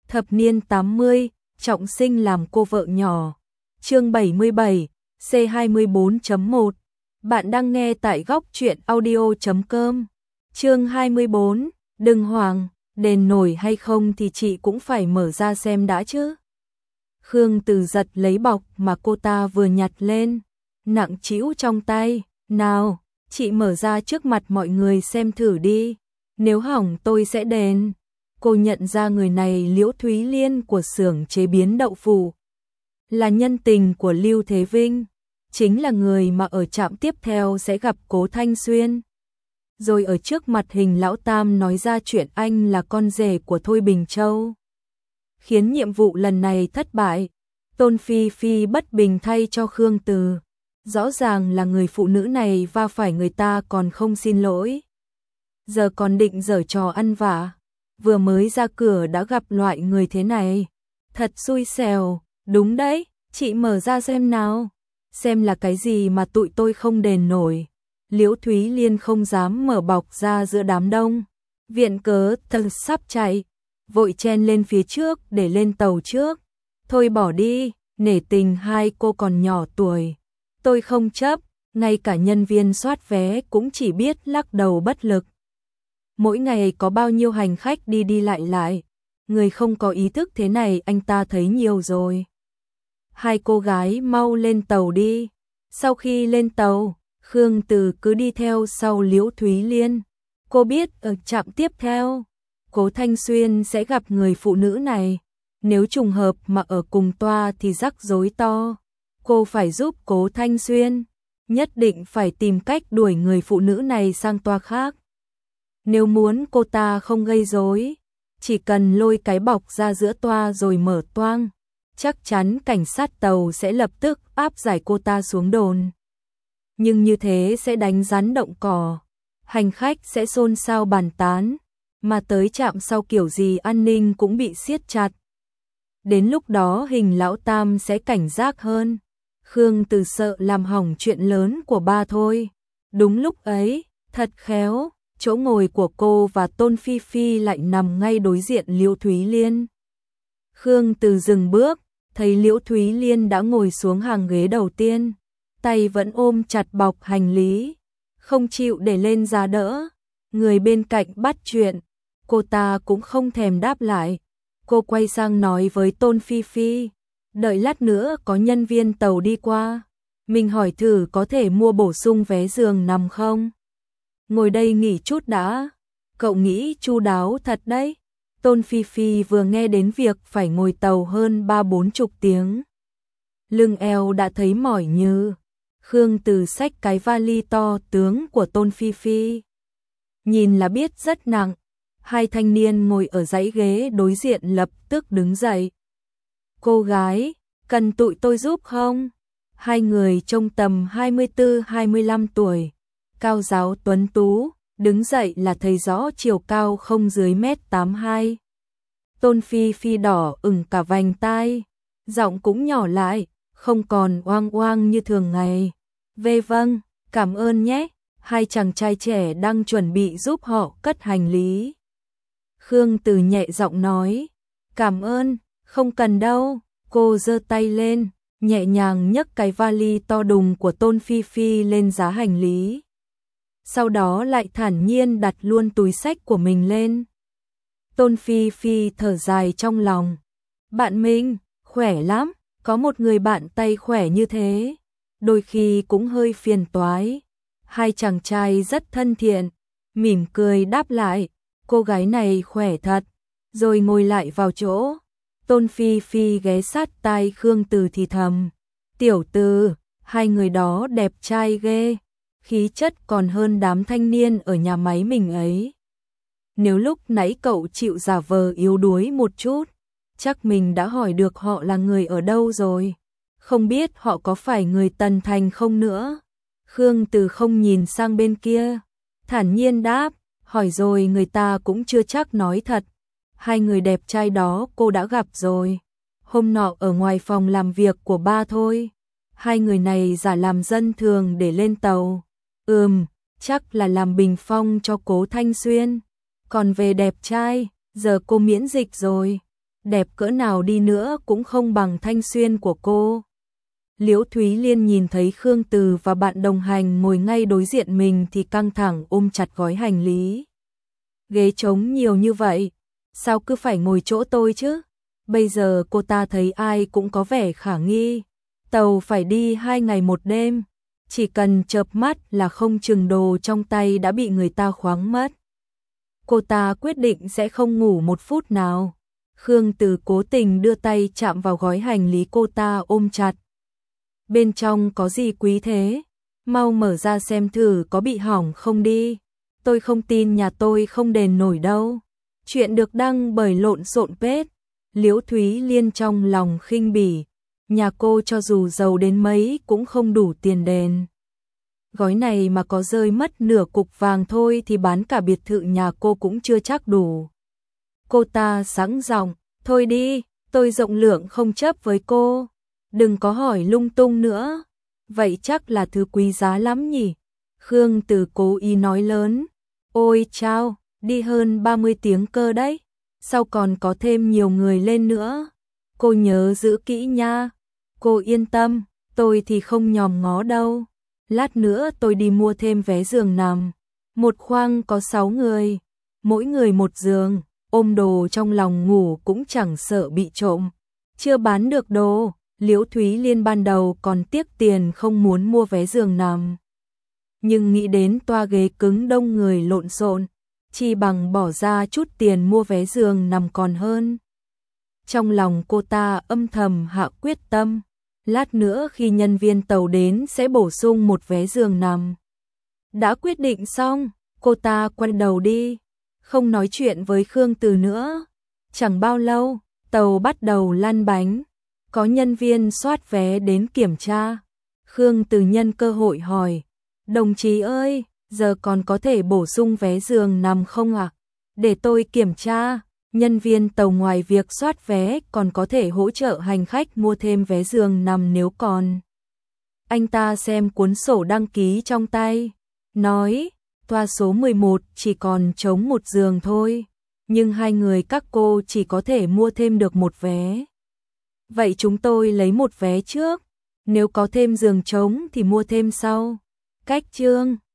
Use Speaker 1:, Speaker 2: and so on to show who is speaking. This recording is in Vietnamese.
Speaker 1: Thập niên 80, trọng sinh làm cô vợ nhỏ. Chương 77, C24.1. Bạn đang nghe tại góc truyện audio.com. Chương 24, đừng hoảng, đền nổi hay không thì chị cũng phải mở ra xem đã chứ. Khương Từ giật lấy bọc mà cô ta vừa nhặt lên, nặng trĩu trong tay. Nào, chị mở ra trước mặt mọi người xem thử đi, nếu hỏng tôi sẽ đền. Cô nhận ra người này Liễu Thúy Liên của xưởng chế biến đậu phụ, là nhân tình của Lưu Thế Vinh, chính là người mà ở trạm tiếp theo sẽ gặp Cố Thanh Xuyên. Rồi ở trước mặt Hình Lão Tam nói ra chuyện anh là con rể của Thôi Bình Châu, khiến nhiệm vụ lần này thất bại. Tôn Phi Phi bất bình thay cho Khương Từ, rõ ràng là người phụ nữ này va phải người ta còn không xin lỗi, giờ còn định giở trò ăn vạ, vừa mới ra cửa đã gặp loại người thế này, thật xui xẻo. Đúng đấy, chị mở ra xem nào, xem là cái gì mà tụi tôi không đền nổi. Liễu Thúy Liên không dám mở bọc ra giữa đám đông, viện cớ thật sắp chạy, vội chen lên phía trước để lên tàu trước. Thôi bỏ đi, nể tình hai cô còn nhỏ tuổi, tôi không chấp. Ngay cả nhân viên soát vé cũng chỉ biết lắc đầu bất lực. Mỗi ngày có bao nhiêu hành khách đi đi lại, người không có ý thức thế này anh ta thấy nhiều rồi. Hai cô gái mau lên tàu đi. Sau khi lên tàu, Khương Từ cứ đi theo sau Liễu Thúy Liên. Cô biết ở trạm tiếp theo, Cố Thanh Xuyên sẽ gặp người phụ nữ này. Nếu trùng hợp mà ở cùng toa thì rắc rối to. Cô phải giúp Cố Thanh Xuyên, nhất định phải tìm cách đuổi người phụ nữ này sang toa khác. Nếu muốn cô ta không gây rối, chỉ cần lôi cái bọc ra giữa toa rồi mở toang, chắc chắn cảnh sát tàu sẽ lập tức áp giải cô ta xuống đồn. Nhưng như thế sẽ đánh rắn động cỏ, hành khách sẽ xôn xao bàn tán, mà tới trạm sau kiểu gì an ninh cũng bị siết chặt. Đến lúc đó Hình Lão Tam sẽ cảnh giác hơn. Khương Từ sợ làm hỏng chuyện lớn của ba thôi. Đúng lúc ấy, thật khéo, chỗ ngồi của cô và Tôn Phi Phi lại nằm ngay đối diện Liễu Thúy Liên. Khương Từ dừng bước, thấy Liễu Thúy Liên đã ngồi xuống hàng ghế đầu tiên, tay vẫn ôm chặt bọc hành lý, không chịu để lên giá đỡ. Người bên cạnh bắt chuyện, cô ta cũng không thèm đáp lại. Cô quay sang nói với Tôn Phi Phi, đợi lát nữa có nhân viên tàu đi qua, mình hỏi thử có thể mua bổ sung vé giường nằm không? Ngồi đây nghỉ chút đã, cậu nghĩ chu đáo thật đấy. Tôn Phi Phi vừa nghe đến việc phải ngồi tàu hơn 30-40 tiếng, lưng eo đã thấy mỏi như. Khương Từ xách cái vali to tướng của Tôn Phi Phi, nhìn là biết rất nặng. Hai thanh niên ngồi ở dãy ghế đối diện lập tức đứng dậy. Cô gái, cần tụi tôi giúp không? Hai người trông tầm 24-25 tuổi, cao ráo tuấn tú, đứng dậy là thấy rõ chiều cao không dưới 1m82. Tôn Phi Phi đỏ ửng cả vành tai, giọng cũng nhỏ lại, không còn oang oang như thường ngày. Vâng, cảm ơn nhé. Hai chàng trai trẻ đang chuẩn bị giúp họ cất hành lý. Khương Từ nhẹ giọng nói, cảm ơn, không cần đâu. Cô giơ tay lên, nhẹ nhàng nhấc cái vali to đùng của Tôn Phi Phi lên giá hành lý. Sau đó lại thản nhiên đặt luôn túi xách của mình lên. Tôn Phi Phi thở dài trong lòng. Bạn mình, khỏe lắm, có một người bạn tay khỏe như thế, đôi khi cũng hơi phiền toái. Hai chàng trai rất thân thiện, mỉm cười đáp lại, cô gái này khỏe thật, rồi ngồi lại vào chỗ. Tôn Phi Phi ghé sát tai Khương Từ thì thầm, tiểu Từ, hai người đó đẹp trai ghê, khí chất còn hơn đám thanh niên ở nhà máy mình ấy. Nếu lúc nãy cậu chịu giả vờ yếu đuối một chút, chắc mình đã hỏi được họ là người ở đâu rồi, không biết họ có phải người Tần Thành không nữa. Khương Từ không nhìn sang bên kia, thản nhiên đáp, hỏi rồi người ta cũng chưa chắc nói thật. Hai người đẹp trai đó cô đã gặp rồi, hôm nọ ở ngoài phòng làm việc của ba thôi. Hai người này giả làm dân thường để lên tàu. Chắc là làm bình phong cho Cố Thanh Xuyên. Còn về đẹp trai, giờ cô miễn dịch rồi. đẹp cỡ nào đi nữa cũng không bằng thanh xuân của cô. Liễu Thúy Liên nhìn thấy Khương Từ và bạn đồng hành ngồi ngay đối diện mình thì căng thẳng ôm chặt gói hành lý. Ghế trống nhiều như vậy, sao cứ phải ngồi chỗ tôi chứ? Bây giờ cô ta thấy ai cũng có vẻ khả nghi. Tàu phải đi 2 ngày 1 đêm, chỉ cần chợp mắt là không chừng đồ trong tay đã bị người ta khoáng mất. Cô ta quyết định sẽ không ngủ một phút nào. Khương Từ cố tình đưa tay chạm vào gói hành lý cô ta ôm chặt. Bên trong có gì quý thế? Mau mở ra xem thử có bị hỏng không đi. Tôi không tin nhà tôi không đền nổi đâu. Chuyện được đăng bởi Lộn Xộn Page. Liễu Thúy Liên trong lòng khinh bỉ. Nhà cô cho dù giàu đến mấy cũng không đủ tiền đền. Gói này mà có rơi mất nửa cục vàng thôi thì bán cả biệt thự nhà cô cũng chưa chắc đủ. Cô ta sẵn giọng, thôi đi, tôi rộng lượng không chấp với cô. Đừng có hỏi lung tung nữa. Vậy chắc là thứ quý giá lắm nhỉ? Khương Từ cố ý nói lớn. Ôi chao, đi hơn 30 tiếng cơ đấy. Sao còn có thêm nhiều người lên nữa? Cô nhớ giữ kỹ nha. Cô yên tâm, tôi thì không nhòm ngó đâu. Lát nữa tôi đi mua thêm vé giường nằm. Một khoang có 6 người, mỗi người một giường, ôm đồ trong lòng ngủ cũng chẳng sợ bị trộm. Chưa bán được đồ, Liễu Thúy Liên ban đầu còn tiếc tiền không muốn mua vé giường nằm. Nhưng nghĩ đến toa ghế cứng đông người lộn xộn, chi bằng bỏ ra chút tiền mua vé giường nằm còn hơn. Trong lòng cô ta âm thầm hạ quyết tâm, lát nữa khi nhân viên tàu đến sẽ bổ sung một vé giường nằm. Đã quyết định xong, cô ta quay đầu đi, không nói chuyện với Khương Từ nữa. Chẳng bao lâu, tàu bắt đầu lăn bánh, có nhân viên soát vé đến kiểm tra. Khương Từ nhân cơ hội hỏi, đồng chí ơi, giờ còn có thể bổ sung vé giường nằm không ạ? Để tôi kiểm tra. Nhân viên tàu ngoài việc soát vé còn có thể hỗ trợ hành khách mua thêm vé giường nằm nếu còn. Anh ta xem cuốn sổ đăng ký trong tay, nói, toa số 11 chỉ còn trống một giường thôi, nhưng 2 người các cô chỉ có thể mua thêm được một vé. Vậy chúng tôi lấy một vé trước, nếu có thêm giường trống thì mua thêm sau. Cách chương